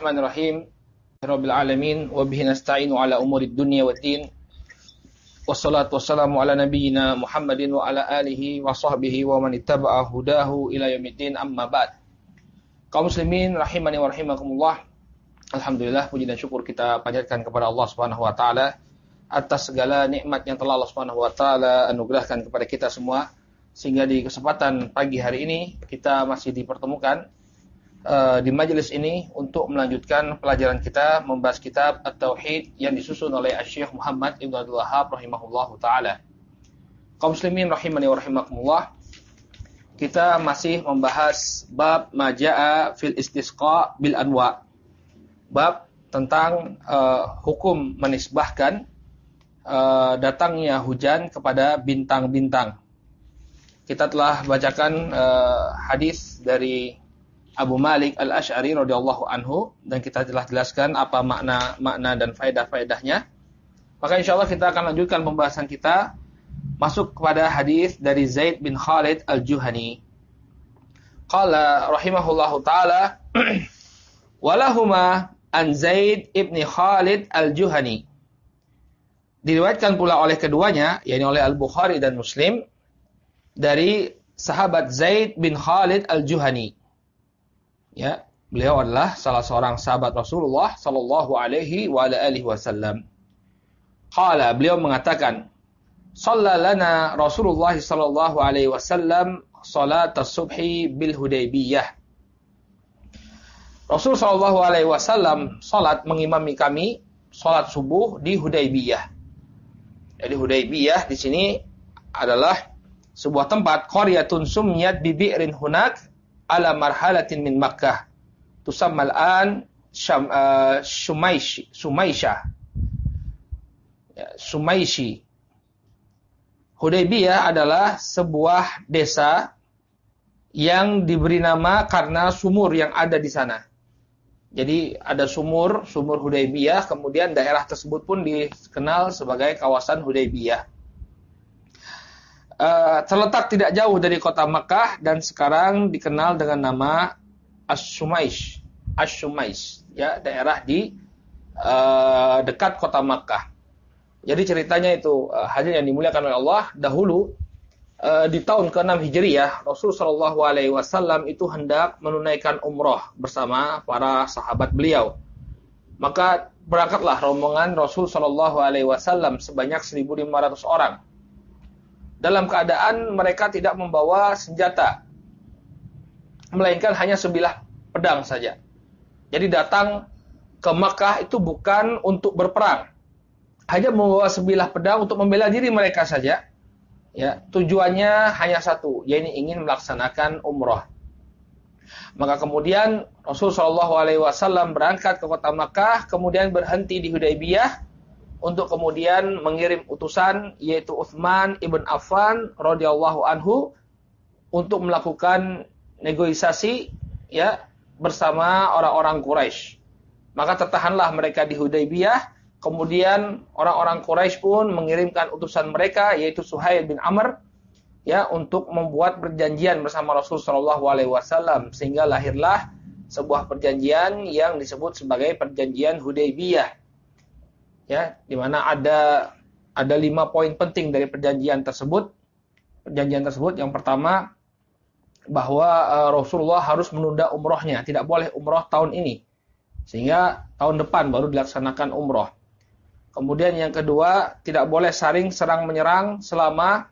Bismillahirrahmanirrahim. Rabbil alamin wa bihi nasta'inu ala umurid dunya waddin. Wassalatu wassalamu ala nabiyyina Muhammadin wa ala alihi wa sahbihi wa man ittaba'a hudahu ila yaumiddin, amma ba'd. Kaum muslimin rahimani wa rahimakumullah. Alhamdulillah, puji dan syukur kita panjatkan kepada Allah Subhanahu wa taala atas segala nikmat yang telah Allah Subhanahu wa taala anugerahkan kepada kita semua, sehingga di kesempatan pagi hari ini kita masih dipertemukan di majelis ini untuk melanjutkan pelajaran kita membahas kitab At-Tauhid yang disusun oleh Syekh Muhammad Ibn Abdul Wahhab rahimahullahu taala. Kaum muslimin rahimani wa rahimakumullah, kita masih membahas bab majaa fil istisqa bil anwa. Bab tentang hukum menisbahkan datangnya hujan kepada bintang-bintang. Kita telah bacakan hadis dari Abu Malik Al-Asy'ari radhiyallahu anhu, dan kita telah jelaskan apa makna dan faedah-faedahnya. Maka insyaallah kita akan lanjutkan pembahasan kita masuk kepada hadis dari Zaid bin Khalid Al-Juhani. Qala rahimahullahu taala walahuma an Zaid ibn Khalid Al-Juhani. Diriwayatkan pula oleh keduanya, yakni oleh Al-Bukhari dan Muslim, dari sahabat Zaid bin Khalid Al-Juhani. Ya, beliau adalah salah seorang sahabat Rasulullah sallallahu alaihi wa alihi wasallam. Qala, beliau mengatakan, "Shalla lana Rasulullah sallallahu alaihi wasallam salat as-subhi bil Hudaybiyah." Rasul sallallahu alaihi wasallam salat mengimami kami salat subuh di Hudaybiyah. Jadi Hudaybiyah di sini adalah sebuah tempat, qaryatun sumyat bi bi'rin hunak ala marhalatin min Makkah tusammal an Sumaishi. Hudaybiyah adalah sebuah desa yang diberi nama karena sumur yang ada di sana. Jadi ada sumur Hudaybiyah, kemudian daerah tersebut pun dikenal sebagai kawasan Hudaybiyah. Terletak tidak jauh dari kota Makkah dan sekarang dikenal dengan nama As-Sumais, ya, daerah di dekat kota Makkah. Jadi ceritanya itu, hadirin yang dimuliakan oleh Allah, dahulu di tahun ke-6 Hijriah, Rasul sallallahu alaihi wasallam itu hendak menunaikan umrah bersama para sahabat beliau. Maka berangkatlah rombongan Rasul sallallahu alaihi wasallam sebanyak 1.500 orang. Dalam keadaan mereka tidak membawa senjata, melainkan hanya sebilah pedang saja. Jadi datang ke Makkah itu bukan untuk berperang, hanya membawa sebilah pedang untuk membela diri mereka saja. Ya, tujuannya hanya satu, yaitu ingin melaksanakan umrah. Maka kemudian Rasul Shallallahu Alaihi Wasallam berangkat ke kota Makkah, kemudian berhenti di Hudaybiyah untuk kemudian mengirim utusan, yaitu Utsman ibn Affan radhiyallahu anhu, untuk melakukan negosiasi, ya, bersama orang-orang Quraisy. Maka tertahanlah mereka di Hudaybiyah. Kemudian orang-orang Quraisy pun mengirimkan utusan mereka, yaitu Suhail bin Amr, ya, untuk membuat perjanjian bersama Rasul Shallallahu Alaihi Wasallam, sehingga lahirlah sebuah perjanjian yang disebut sebagai perjanjian Hudaybiyah. Ya, di mana ada 5 poin penting dari perjanjian tersebut. Perjanjian tersebut yang pertama, bahwa Rasulullah harus menunda umrohnya, tidak boleh umroh tahun ini, sehingga tahun depan baru dilaksanakan umroh. Kemudian yang kedua, tidak boleh saling serang menyerang selama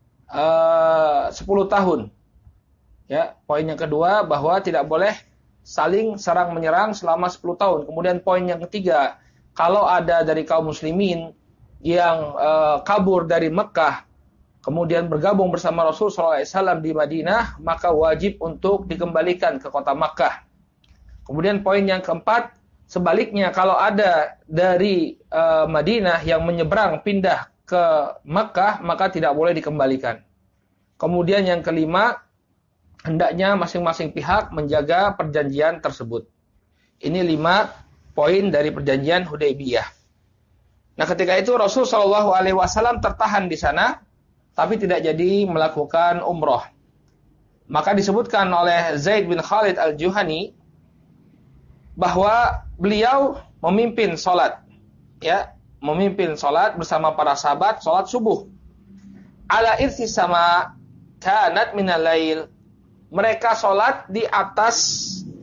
10 tahun. Ya, poin yang kedua, bahwa tidak boleh saling serang menyerang selama 10 tahun. Kemudian poin yang ketiga, kalau ada dari kaum muslimin yang kabur dari Mekah, kemudian bergabung bersama Rasul SAW di Madinah, maka wajib untuk dikembalikan ke kota Makkah. Kemudian poin yang keempat, sebaliknya kalau ada dari Madinah yang menyeberang pindah ke Makkah, maka tidak boleh dikembalikan. Kemudian yang kelima, hendaknya masing-masing pihak menjaga perjanjian tersebut. Ini 5 poin dari perjanjian Hudaybiyah. Nah, ketika itu Rasul Shallallahu Alaihi Wasallam tertahan di sana, tapi tidak jadi melakukan umroh. Maka disebutkan oleh Zaid bin Khalid Al-Juhani bahwa beliau memimpin salat, ya, memimpin salat bersama para sahabat salat subuh. Ala irsi sama kanat minal lail. Mereka salat di atas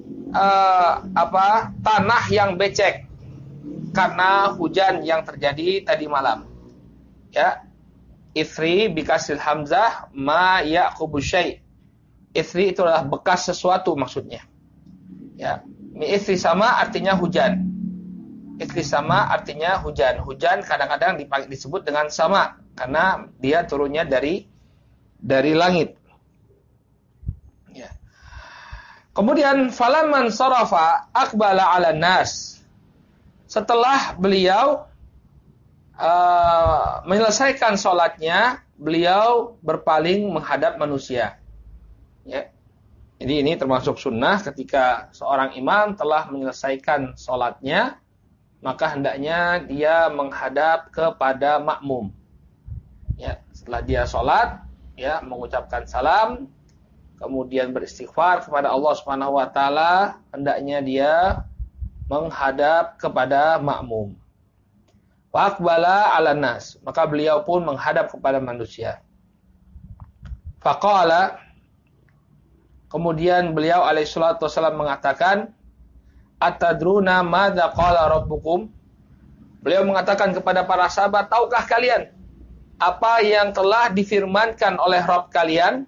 tanah yang becek karena hujan yang terjadi tadi malam. Ya. Ithri bikasil hamzah ma yaqubu syai'. Ithri itu adalah bekas sesuatu maksudnya. Ya, ithri sama artinya hujan. Ithri sama artinya hujan. Hujan kadang-kadang disebut dengan sama karena dia turunnya dari langit. Ya. Kemudian falaman sarafa aqbala 'ala nas. Setelah beliau menyelesaikan sholatnya, beliau berpaling menghadap manusia. Ya. Jadi ini termasuk sunnah ketika seorang imam telah menyelesaikan sholatnya, maka hendaknya dia menghadap kepada makmum. Ya, setelah dia sholat, ya, mengucapkan salam, kemudian beristighfar kepada Allah Subhanahu wa taala, hendaknya dia menghadap kepada makmum. Faqbala 'alan nas, maka beliau pun menghadap kepada manusia. Faqala, kemudian beliau alaihi salatu wasallam mengatakan, atadruna madza qala rabbukum? Beliau mengatakan kepada para sahabat, tahukah kalian apa yang telah difirmankan oleh Rabb kalian?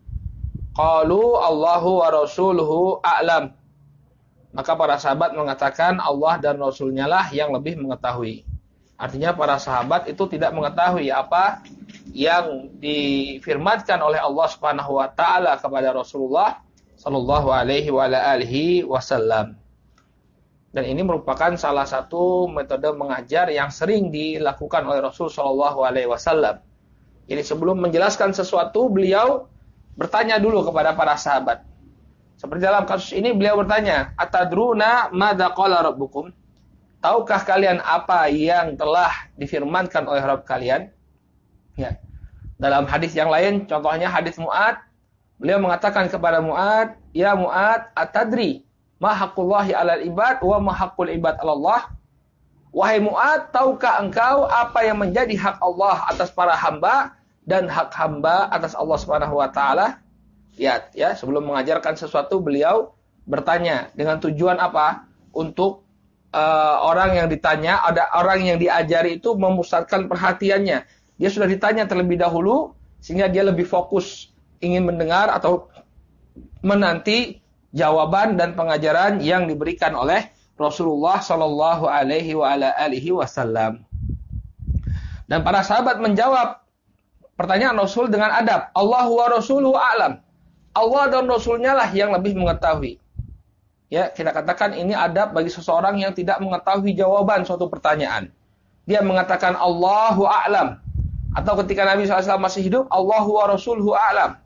Qalu Allahu wa rasuluhu a'lam. Maka para sahabat mengatakan Allah dan Rasulnya lah yang lebih mengetahui. Artinya para sahabat itu tidak mengetahui apa yang difirmankan oleh Allah Subhanahu wa taala kepada Rasulullah sallallahu alaihi wa alihi wasallam. Dan ini merupakan salah satu metode mengajar yang sering dilakukan oleh Rasul sallallahu alaihi wasallam. Jadi sebelum menjelaskan sesuatu, beliau bertanya dulu kepada para sahabat. Seperti dalam kasus ini beliau bertanya, atadruna madza qala rabbukum? Tahukah kalian apa yang telah difirmankan oleh Rabb kalian? Ya. Dalam hadis yang lain, contohnya hadis Mu'ad, beliau mengatakan kepada Mu'ad, ya Mu'ad, atadri ma haqqullahi 'alal ibad wa ma haqqul ibad 'ala Allah? Wahai Mu'ad, tahukah engkau apa yang menjadi hak Allah atas para hamba dan hak hamba atas Allah Subhanahu wa taala? Lihat, ya, sebelum mengajarkan sesuatu beliau bertanya dengan tujuan apa? Untuk orang yang ditanya, ada orang yang diajari itu memusatkan perhatiannya. Dia sudah ditanya terlebih dahulu sehingga dia lebih fokus ingin mendengar atau menanti jawaban dan pengajaran yang diberikan oleh Rasulullah sallallahu alaihi wa ala alihi wasallam. Dan para sahabat menjawab pertanyaan Rasul dengan adab. Allahu wa rasuluhu a'lam. Allah dan Rasulnya lah yang lebih mengetahui. Ya, kita katakan ini adab bagi seseorang yang tidak mengetahui jawaban suatu pertanyaan. Dia mengatakan Allahu a'lam. Atau ketika Nabi SAW masih hidup, Allahu wa rasuluhu a'lam.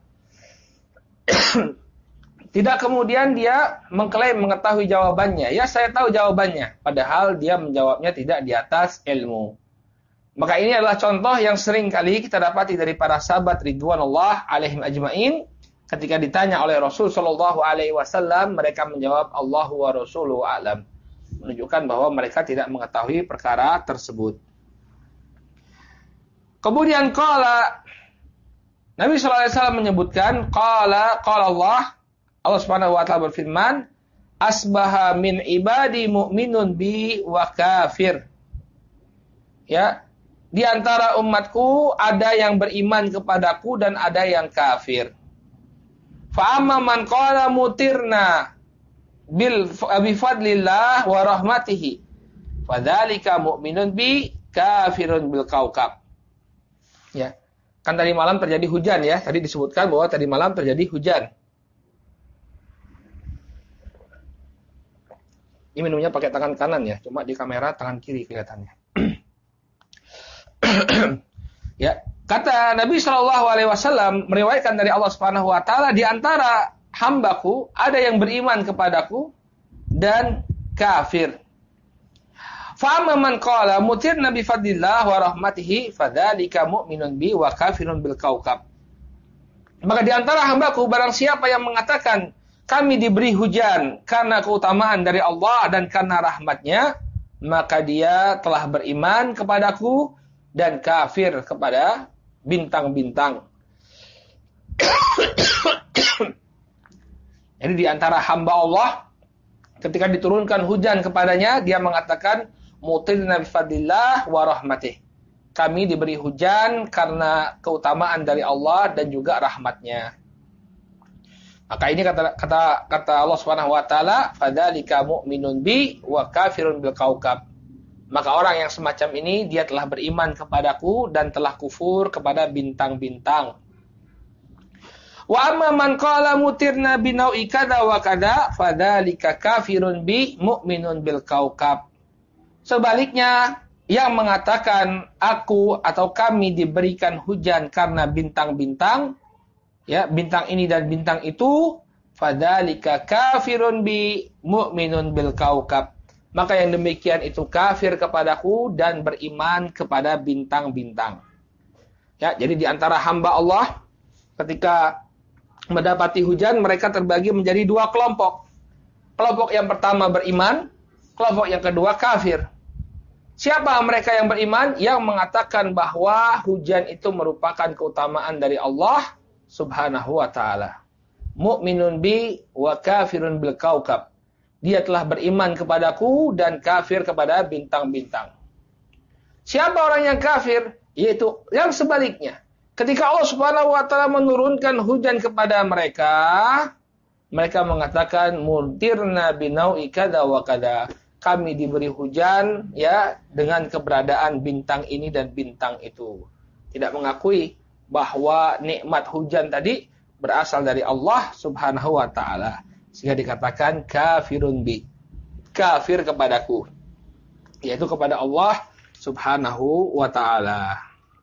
Tidak kemudian dia mengklaim mengetahui jawabannya. Ya, saya tahu jawabannya. Padahal dia menjawabnya tidak di atas ilmu. Maka ini adalah contoh yang sering kali kita dapati dari para sahabat ridwanullah alaihim ajma'in. Ketika ditanya oleh Rasul sallallahu alaihi wasallam, mereka menjawab Allahu wa rasuluhu a'lam. Menunjukkan bahwa mereka tidak mengetahui perkara tersebut. Kemudian qala Nabi sallallahu alaihi wasallam menyebutkan qala Allah Subhanahu wa taala berfirman, asbaha min ibadi mu'minun bi wa kafir. Ya, di antara umatku ada yang beriman kepadaku dan ada yang kafir. Fa'amma man qala mutirna bi fadlillah wa rahmatihi fadzalika mu'minun bi kafirun bil kaukab. Ya. Kan tadi malam terjadi hujan ya. Tadi disebutkan bahwa tadi malam terjadi hujan. Ini minumnya pakai tangan kanan ya, cuma di kamera tangan kiri kelihatannya. Ya. Kata Nabi SAW meriwayatkan dari Allah Subhanahu wa taala, di antara hambaku ada yang beriman kepadaku dan kafir. Fa amma man qala mutirna bi fadlillah wa rahmatihi fadzalika mu'minun bi wa kafirun bil kaukab. Maka di antara hambaku barang siapa yang mengatakan kami diberi hujan karena keutamaan dari Allah dan karena rahmatnya, maka dia telah beriman kepadaku dan kafir kepada bintang-bintang. Jadi di antara hamba Allah, ketika diturunkan hujan kepadanya, dia mengatakan, mutirna bifadlillah wa rahmatih. Kami diberi hujan karena keutamaan dari Allah dan juga rahmatnya. Maka ini kata Allah Subhanahu wa taala, fadzalika mu'minun bi wa kafirun bil kaukab. Maka orang yang semacam ini dia telah beriman kepadaku dan telah kufur kepada bintang-bintang. Wa amma man qala mutirna bi nau'i kadza wa kadza, fadzalika kafirun bi mu'minun bil kaukab. Sebaliknya, yang mengatakan aku atau kami diberikan hujan karena bintang-bintang, ya, bintang ini dan bintang itu, fadzalika kafirun bi mu'minun bil kaukab. Maka yang demikian itu kafir kepadaku dan beriman kepada bintang-bintang. Ya, jadi di antara hamba Allah ketika mendapati hujan, mereka terbagi menjadi dua kelompok. Kelompok yang pertama beriman, kelompok yang kedua kafir. Siapa mereka yang beriman? Yang mengatakan bahwa hujan itu merupakan keutamaan dari Allah Subhanahu wa ta'ala. Mu'minun bi wa kafirun bil kaukab. Dia telah beriman kepadaku dan kafir kepada bintang-bintang. Siapa orang yang kafir? Yaitu yang sebaliknya. Ketika Allah Subhanahu wa ta'ala menurunkan hujan kepada mereka, mereka mengatakan mutirna binau'i kada wa kada. Kami diberi hujan ya dengan keberadaan bintang ini dan bintang itu. Tidak mengakui bahwa nikmat hujan tadi berasal dari Allah Subhanahu wa ta'ala. Sehingga dikatakan kafirun bi. Kafir kepadaku. Yaitu kepada Allah Subhanahu wa ta'ala.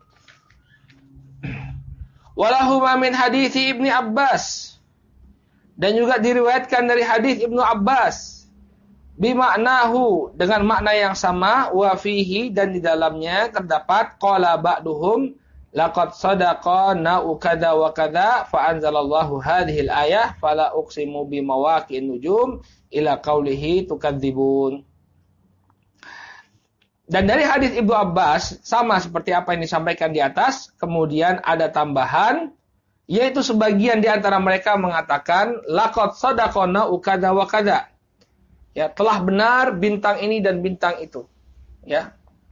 Walahuma min hadithi Ibni Abbas. Dan juga diriwayatkan dari hadis Ibnu Abbas. Bima'nahu, dengan makna yang sama. Wa fihi, dan di dalamnya terdapat qala ba'duhum laqad sadaqa na'u kada wa kada fa anzalallahu hadhil ayah fala uqsimu bimawaqi'in nujum ila qaulihi tukadzibun. Dan dari hadis Ibnu Abbas sama seperti apa yang disampaikan di atas, kemudian ada tambahan, yaitu sebagian di antara mereka mengatakan laqad sadaqa na'u kada wa kada. Ya, telah benar bintang ini dan bintang itu. Ya.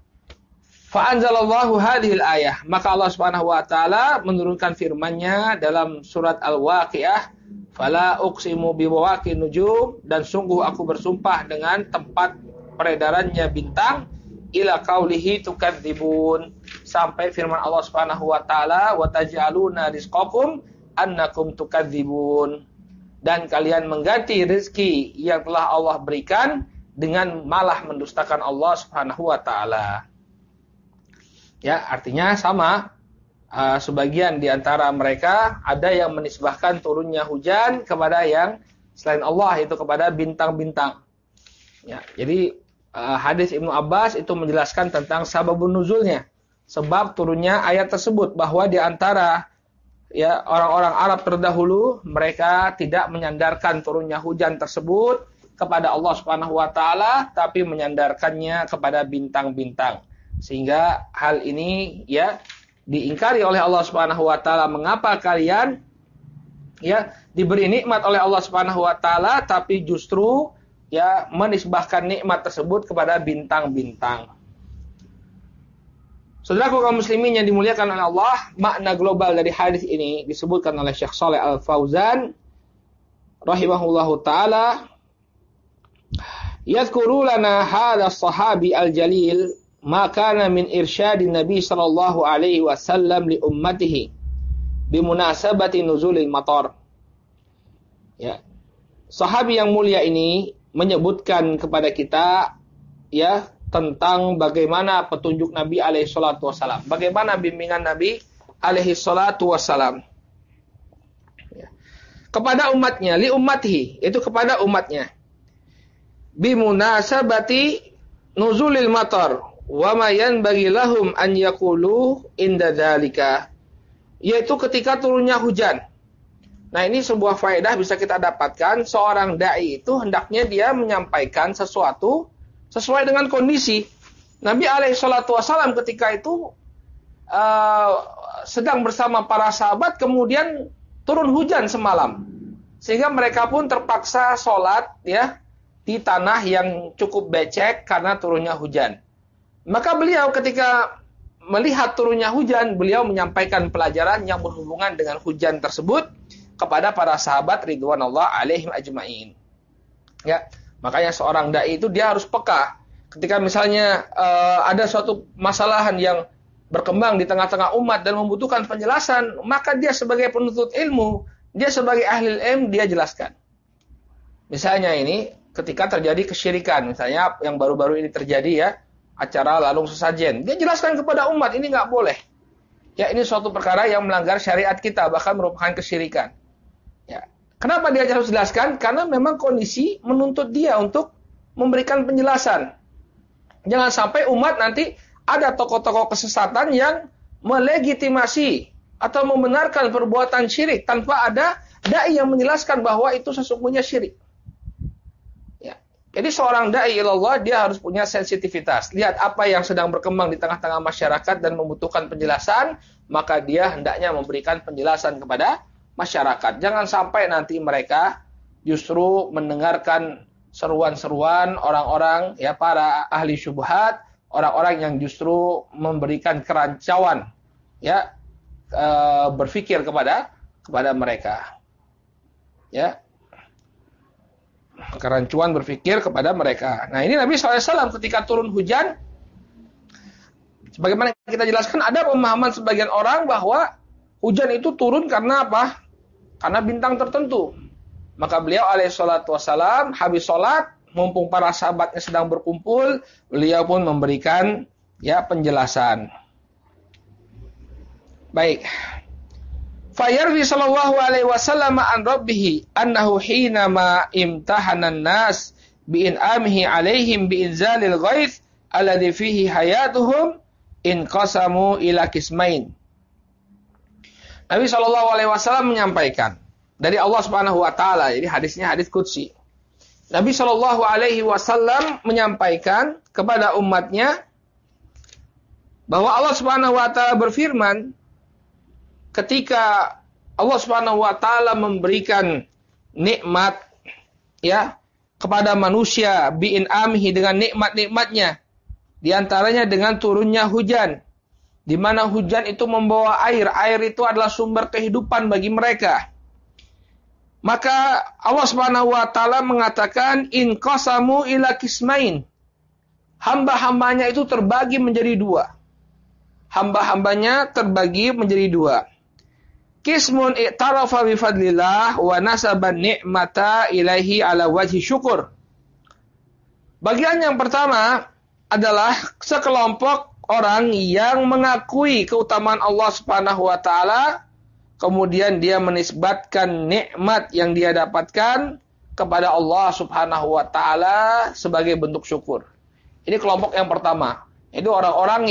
Fa anzalallahu hadhil ayah, maka Allah Subhanahu wa taala menurunkan firman-Nya dalam surat Al-Waqiah, fala uqsimu bimawaqi'in nujum, dan sungguh aku bersumpah dengan tempat peredarannya bintang, ila qaulihi tukadzibun, sampai firman Allah Subhanahu wa taala, wa taj'aluna rizqakum annakum tukadzibun, dan kalian mengganti rezeki yang telah Allah berikan dengan malah mendustakan Allah Subhanahu wa taala. Ya, artinya sama. Sebagian di antara mereka ada yang menisbahkan turunnya hujan kepada yang selain Allah, yaitu kepada bintang-bintang. Ya, jadi hadis Ibnu Abbas itu menjelaskan tentang sababun nuzulnya, sebab turunnya ayat tersebut, bahwa di antara ya orang-orang Arab terdahulu mereka tidak menyandarkan turunnya hujan tersebut kepada Allah Subhanahu wa taala, tapi menyandarkannya kepada bintang-bintang. Sehingga hal ini ya diingkari oleh Allah Subhanahu wa taala, mengapa kalian ya diberi nikmat oleh Allah Subhanahu wa taala tapi justru ya menisbahkan nikmat tersebut kepada bintang-bintang. Saudaraku kaum muslimin yang dimuliakan oleh Allah, makna global dari hadis ini disebutkan oleh Syekh Shalih Al-Fauzan rahimahullahu taala. Yadhkuru lana hadha as-sahabi al-jalil ma kana min irsyadin Nabi sallallahu alaihi wasallam li ummatihi bimunasabati nuzulil matar. Ya. Sahabi yang mulia ini menyebutkan kepada kita ya tentang bagaimana petunjuk Nabi alaihi salatu wasallam, bagaimana bimbingan Nabi alaihi salatu wasallam ya, kepada umatnya, li ummatihi, itu kepada umatnya, bimunasabati nuzulil matar wa ma yanbaghi lahum an yaqulu inda dzalika, yaitu ketika turunnya hujan. Nah, ini sebuah faedah bisa kita dapatkan. Seorang dai itu hendaknya dia menyampaikan sesuatu sesuai dengan kondisi. Nabi SAW ketika itu sedang bersama para sahabat, kemudian turun hujan semalam, sehingga mereka pun terpaksa sholat ya di tanah yang cukup becek karena turunnya hujan. Maka beliau ketika melihat turunnya hujan, beliau menyampaikan pelajaran yang berhubungan dengan hujan tersebut kepada para sahabat ridwanullah alaihim ajmain. Ya, makanya seorang dai itu dia harus peka. Ketika misalnya ada suatu masalahan yang berkembang di tengah-tengah umat dan membutuhkan penjelasan, maka dia sebagai penuntut ilmu, dia sebagai ahli ilmu, dia jelaskan. Misalnya ini ketika terjadi kesyirikan, misalnya yang baru-baru ini terjadi ya, acara lalung sesajen. Dia jelaskan kepada umat, ini nggak boleh. Ya, ini suatu perkara yang melanggar syariat kita, bahkan merupakan kesyirikan. Ya. Kenapa dia harus jelaskan? Karena memang kondisi menuntut dia untuk memberikan penjelasan. Jangan sampai umat nanti ada tokoh-tokoh kesesatan yang melegitimasi atau membenarkan perbuatan syirik tanpa ada dai yang menjelaskan bahwa itu sesungguhnya syirik. Jadi seorang da'i ilallah dia harus punya sensitivitas. Lihat apa yang sedang berkembang di tengah-tengah masyarakat dan membutuhkan penjelasan, maka dia hendaknya memberikan penjelasan kepada masyarakat. Jangan sampai nanti mereka justru mendengarkan seruan-seruan orang-orang ya para ahli syubhat, orang-orang yang justru memberikan kerancauan ya berpikir kepada mereka. Ya. Kerancuan berpikir kepada mereka. Nah, ini Nabi SAW ketika turun hujan, sebagaimana kita jelaskan, ada pemahaman sebagian orang bahwa hujan itu turun karena apa? Karena bintang tertentu. Maka beliau alaihissalam habis sholat, mumpung para sahabatnya sedang berkumpul, beliau pun memberikan ya penjelasan. Baik. Fayarwi sallallahu alaihi wasallam an rabbih annahu hinama imtahanan nas bi in'amihi alaihim bi inzalil ghaith alladhi fihi hayatuhum in qasamu ila qismain. Nabi sallallahu alaihi wasallam menyampaikan dari Allah Subhanahu wa taala, jadi hadisnya hadis qudsi. Nabi sallallahu alaihi wasallam menyampaikan kepada umatnya bahwa Allah Subhanahu wa taala berfirman, ketika Allah Subhanahu wa taala memberikan nikmat ya kepada manusia bi'in amhi dengan nikmat-nikmatnya, di antaranya dengan turunnya hujan, di mana hujan itu membawa air itu adalah sumber kehidupan bagi mereka. Maka Allah Subhanahu wa taala mengatakan in qasamu ila qismain. Hamba-hambanya itu terbagi menjadi dua. Hamba-hambanya terbagi menjadi dua. Qismun i'tarafa bi fadlillah wa nasaban ni'mata ilaihi ala wajhi syukur. Bagian yang pertama adalah sekelompok orang yang mengakui keutamaan Allah Subhanahu wa taala, kemudian dia menisbatkan nikmat yang dia dapatkan kepada Allah Subhanahu wa taala sebagai bentuk syukur. Ini kelompok yang pertama. Itu orang-orang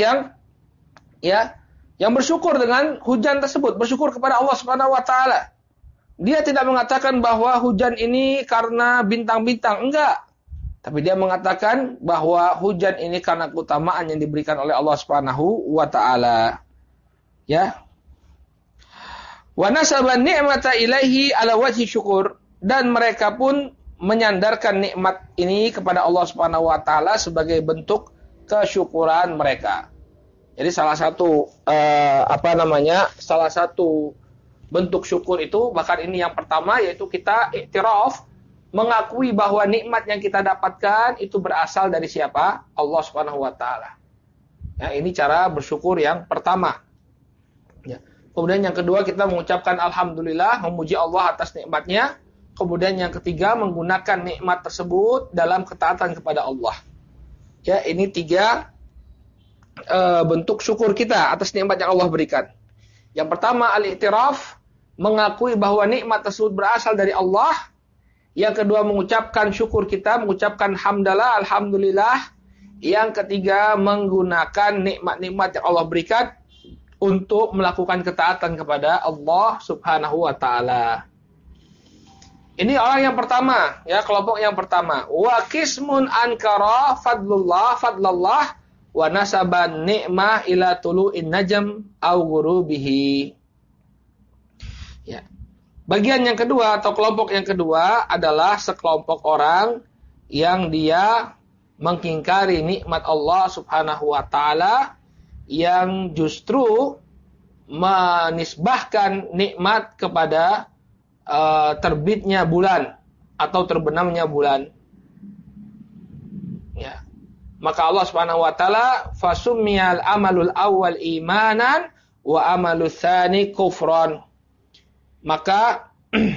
yang bersyukur dengan hujan tersebut, bersyukur kepada Allah Subhanahu wa taala. Dia tidak mengatakan bahwa hujan ini karena bintang-bintang, enggak. Tapi dia mengatakan bahwa hujan ini karena keutamaan yang diberikan oleh Allah Subhanahu wa taala. Ya. Wa nasaban ni'mata ilaihi ala wajhi syukur, dan mereka pun menyandarkan nikmat ini kepada Allah Subhanahu wa taala sebagai bentuk kesyukuran mereka. Jadi salah satu salah satu bentuk syukur itu, bahkan ini yang pertama, yaitu kita iktiraf, mengakui bahwa nikmat yang kita dapatkan itu berasal dari siapa? Allah Subhanahu wa taala. Ya, ini cara bersyukur yang pertama. Ya. Kemudian yang kedua, kita mengucapkan alhamdulillah, memuji Allah atas nikmatnya. Kemudian yang ketiga, menggunakan nikmat tersebut dalam ketaatan kepada Allah. Ya, ini tiga bentuk syukur kita atas nikmat yang Allah berikan. Yang pertama, al-i'tiraf, mengakui bahwa nikmat tersebut berasal dari Allah. Yang kedua, mengucapkan syukur kita, mengucapkan hamdalah, alhamdulillah. Yang ketiga, menggunakan nikmat-nikmat yang Allah berikan untuk melakukan ketaatan kepada Allah Subhanahu wa taala. Ini orang yang pertama, ya, kelompok yang pertama. Wa qismun ankara fadlallah wa nasaban ni'mah ila tulu'in najm au ghurubihi. Ya. Bagian yang kedua atau kelompok yang kedua adalah sekelompok orang yang dia mengingkari nikmat Allah Subhanahu wa taala, yang justru menisbahkan nikmat kepada terbitnya bulan atau terbenamnya bulan. Ya. Maka Allah Subhanahu wa taala fasumiyal amalul awwal imanan wa amalul tsani kufran. Maka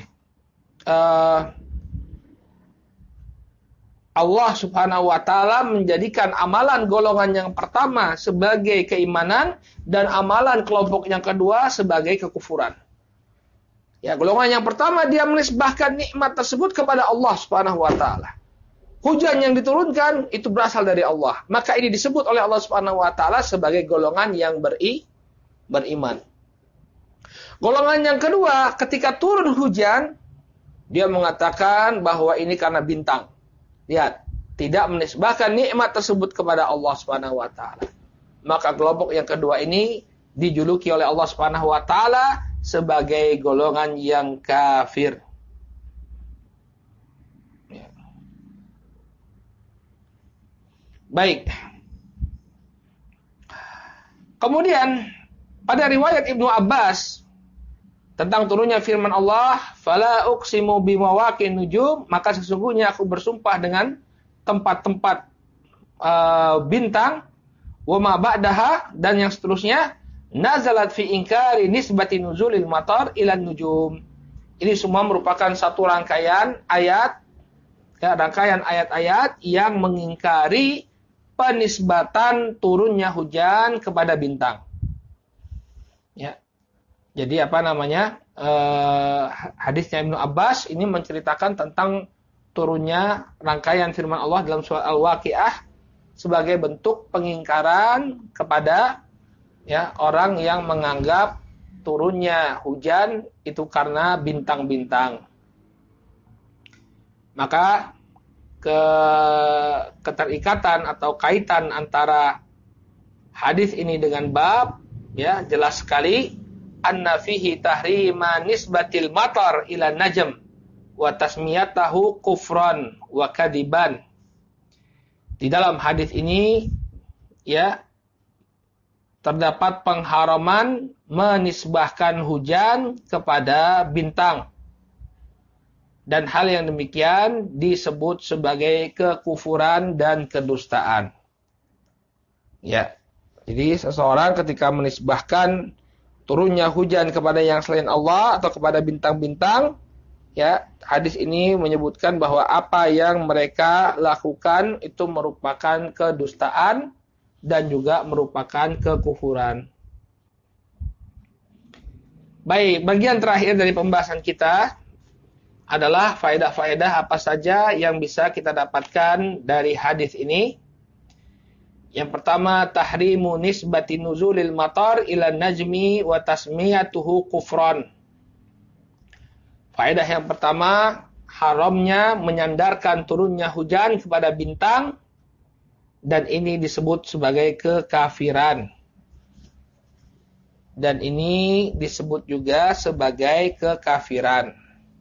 Allah Subhanahu wa taala menjadikan amalan golongan yang pertama sebagai keimanan dan amalan kelompok yang kedua sebagai kekufuran. Ya, golongan yang pertama dia menisbahkan nikmat tersebut kepada Allah Subhanahu wa taala. Hujan yang diturunkan itu berasal dari Allah. Maka ini disebut oleh Allah Subhanahu wa taala sebagai golongan yang beriman. Golongan yang kedua, ketika turun hujan, dia mengatakan bahwa ini karena bintang. Lihat, tidak menisbahkan nikmat tersebut kepada Allah Subhanahu wa taala. Maka kelompok yang kedua ini dijuluki oleh Allah Subhanahu wa taala sebagai golongan yang kafir. Ya. Baik. Kemudian pada riwayat Ibnu Abbas tentang turunnya firman Allah, "Fala uqsimu bimawaqi'in nujum," maka sesungguhnya aku bersumpah dengan tempat-tempat bintang, wa ma ba'daha, dan yang seterusnya, nazalat fi inkari nisbati nuzulil matar ilan nujum. Ini semua merupakan satu rangkaian ayat, ya, rangkaian ayat-ayat yang mengingkari penisbatan turunnya hujan kepada bintang. Ya. Jadi hadisnya Ibnu Abbas ini menceritakan tentang turunnya rangkaian firman Allah dalam surah Al-Waqiah sebagai bentuk pengingkaran kepada, ya, orang yang menganggap turunnya hujan itu karena bintang-bintang. Maka keterikatan atau kaitan antara hadis ini dengan bab, ya, jelas sekali, anna fihi tahrima nisbatil matar ila najm wa tasmiyatahu kufran wa kadiban. Di dalam hadis ini, ya, terdapat pengharaman menisbahkan hujan kepada bintang. Dan hal yang demikian disebut sebagai kekufuran dan kedustaan. Ya. Jadi seseorang ketika menisbahkan turunnya hujan kepada yang selain Allah atau kepada bintang-bintang, ya, hadis ini menyebutkan bahwa apa yang mereka lakukan itu merupakan kedustaan dan juga merupakan kekufuran. Baik, bagian terakhir dari pembahasan kita adalah faedah-faedah apa saja yang bisa kita dapatkan dari hadis ini. Yang pertama, tahrimu nisbati nuzulil matar ila najmi wa tasmiyatuhu kufran. Faedah yang pertama, haramnya menyandarkan turunnya hujan kepada bintang, dan ini disebut sebagai kekafiran. Dan ini disebut juga sebagai kekafiran.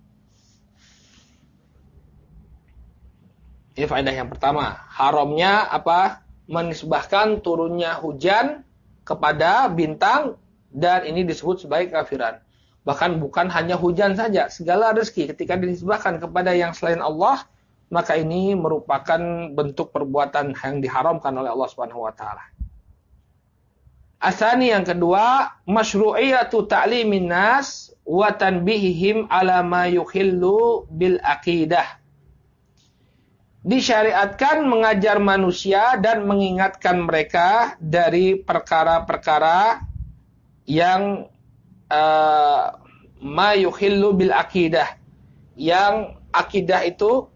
Ini faedah yang pertama. Haramnya apa? Menisbahkan turunnya hujan kepada bintang, dan ini disebut sebagai kekafiran. Bahkan bukan hanya hujan saja, segala rezeki ketika dinisbahkan kepada yang selain Allah, maka ini merupakan bentuk perbuatan yang diharamkan oleh Allah Subhanahu wa taala. Asani, yang kedua, masyru'iyatu ta'limin nas wa tanbihihim ala ma yukhillu bil aqidah. Disyariatkan mengajar manusia dan mengingatkan mereka dari perkara-perkara yang ma yukhillu bil aqidah, yang akidah itu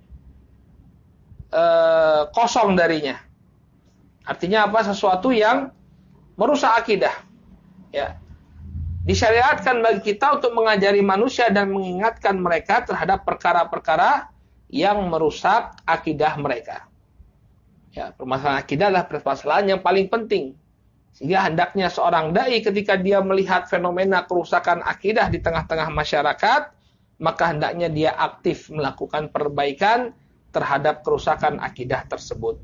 kosong darinya. Artinya apa? Sesuatu yang merusak akidah. Ya. Disyariatkan bagi kita untuk mengajari manusia dan mengingatkan mereka terhadap perkara-perkara yang merusak akidah mereka. Ya, permasalahan akidah adalah permasalahan yang paling penting. Sehingga hendaknya seorang dai ketika dia melihat fenomena kerusakan akidah di tengah-tengah masyarakat, maka hendaknya dia aktif melakukan perbaikan terhadap kerusakan akidah tersebut.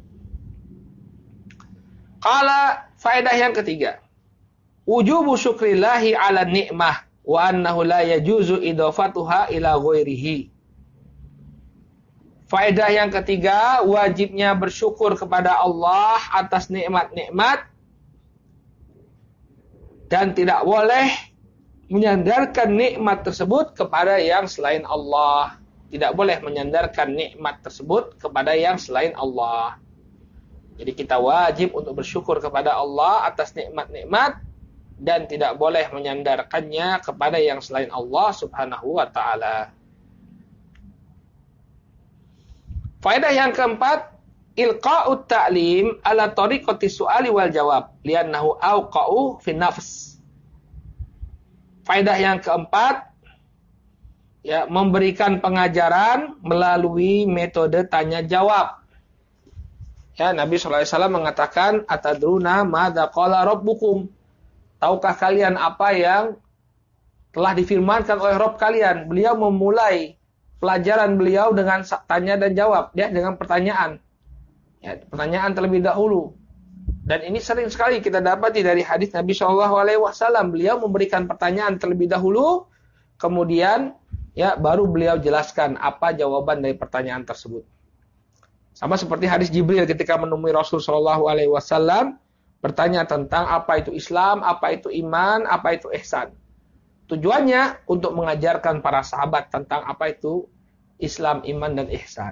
Qala, faedah yang ketiga. Wujubu syukrillahi ala ni'mah wa annahu la yajuzu idafatuha ila ghairihi. Faedah yang ketiga, wajibnya bersyukur kepada Allah atas nikmat-nikmat dan tidak boleh menyandarkan nikmat tersebut kepada yang selain Allah. Tidak boleh menyandarkan nikmat tersebut kepada yang selain Allah. Jadi kita wajib untuk bersyukur kepada Allah atas nikmat-nikmat dan tidak boleh menyandarkannya kepada yang selain Allah Subhanahu wa taala. Faedah yang keempat, ilqa'ut ta'lim ala tariqati su'ali wal jawab li'annahu awqa'u fi nafs. Faedah yang keempat, ya, memberikan pengajaran melalui metode tanya jawab. Ya, Nabi sallallahu alaihi wasallam mengatakan, atadruna madza qala rabbukum? Tahukah kalian apa yang telah difirmankan oleh Rabb kalian? Beliau memulai pelajaran beliau dengan tanya dan jawab, ya, dengan pertanyaan. Ya, pertanyaan terlebih dahulu. Dan ini sering sekali kita dapati dari hadis Nabi SAW. Beliau memberikan pertanyaan terlebih dahulu, kemudian ya baru beliau jelaskan apa jawaban dari pertanyaan tersebut. Sama seperti hadis Jibril ketika menemui Rasul SAW, bertanya tentang apa itu Islam, apa itu iman, apa itu ihsan. Tujuannya untuk mengajarkan para sahabat tentang apa itu Islam, iman, dan ihsan.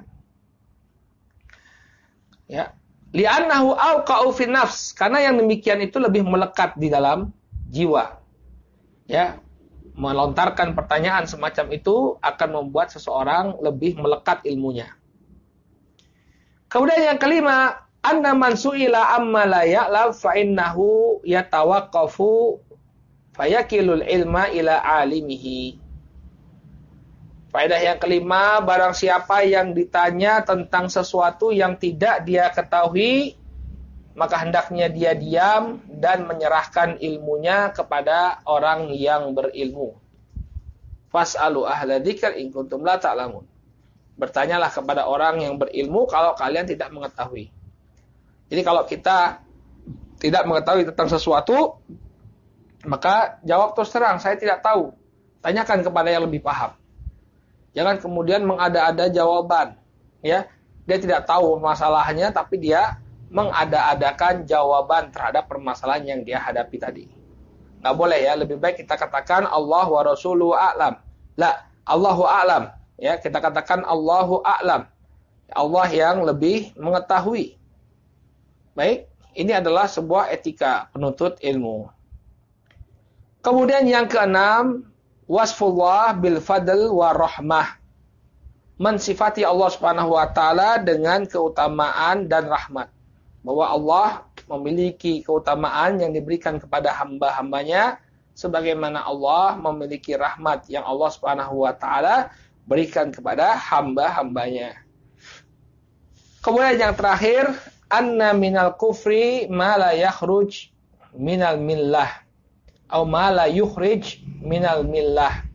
Ya, li'annahu awqa'u fi nafs, karena yang demikian itu lebih melekat di dalam jiwa. Ya, melontarkan pertanyaan semacam itu akan membuat seseorang lebih melekat ilmunya. Kemudian yang kelima, anna man su'ila amma la ya'lam fa innahu yatawaqqafu fayakilul ilma ila alimihi. Faedah yang kelima, barang siapa yang ditanya tentang sesuatu yang tidak dia ketahui, maka hendaknya dia diam dan menyerahkan ilmunya kepada orang yang berilmu. Fas'alu ahla dzikr in kuntum la ta'lamun. Bertanyalah kepada orang yang berilmu kalau kalian tidak mengetahui. Jadi kalau kita tidak mengetahui tentang sesuatu, maka jawab terus terang, saya tidak tahu. Tanyakan kepada yang lebih paham. Jangan kemudian mengada-ada jawaban. Ya, dia tidak tahu masalahnya, tapi dia mengada-adakan jawaban terhadap permasalahan yang dia hadapi tadi. Nggak boleh ya, lebih baik kita katakan Allah wa Rasuluhu a'lam. La, Allahu a'lam. Ya, kita katakan Allahu a'lam. Allah yang lebih mengetahui. Baik, ini adalah sebuah etika penuntut ilmu. Kemudian yang keenam, wasfullah bil fadl wa rahmah. Mensifati Allah Subhanahu wa taala dengan keutamaan dan rahmat. Bahwa Allah memiliki keutamaan yang diberikan kepada hamba-hambanya sebagaimana Allah memiliki rahmat yang Allah Subhanahu wa taala berikan kepada hamba-hambanya. Kemudian yang terakhir, anna minal kufri ma la yakhruj minal millah atau ma la yukhrij minal millah.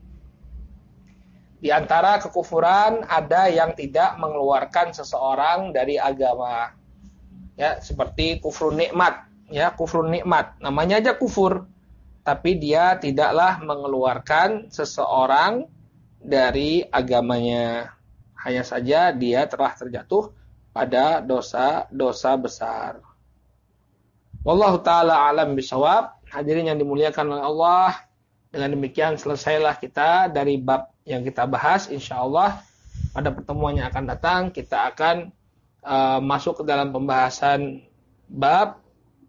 Di antara kekufuran ada yang tidak mengeluarkan seseorang dari agama. Ya, seperti kufrun nikmat, ya, kufrun nikmat. Namanya aja kufur, tapi dia tidaklah mengeluarkan seseorang dari agamanya. Hanya saja dia telah terjatuh pada dosa-dosa besar. Wallahu ta'ala alam bisawab. Hadirin yang dimuliakan oleh Allah, dengan demikian selesailah kita dari bab yang kita bahas. InsyaAllah pada pertemuan yang akan datang kita akan masuk ke dalam pembahasan bab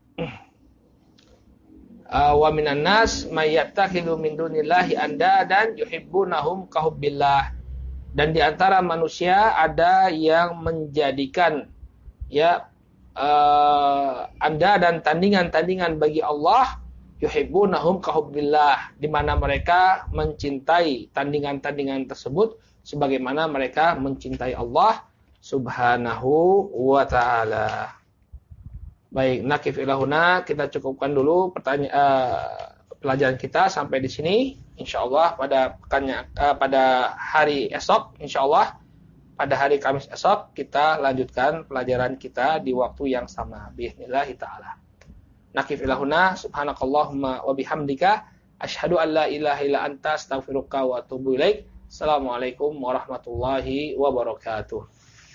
wa minan nas may yattakhidhu min dunillahi andadan yuhibbunahum kahubbillah. Dan di antara manusia ada yang menjadikan anda dan tandingan-tandingan bagi Allah yuhibbunahum kahubbillah, di mana mereka mencintai tandingan-tandingan tersebut sebagaimana mereka mencintai Allah Subhanahu wa taala. Baik, nakif ilahuna, kita cukupkan dulu pelajaran kita sampai di sini. Insyaallah pada hari esok, insyaallah pada hari Kamis esok kita lanjutkan pelajaran kita di waktu yang sama biiznillah taala. Nakif ilahuna, subhanakallahumma wa bihamdika asyhadu an la ilaha illa anta astaghfiruka wa atubu ilaik. Assalamualaikum warahmatullahi wabarakatuh.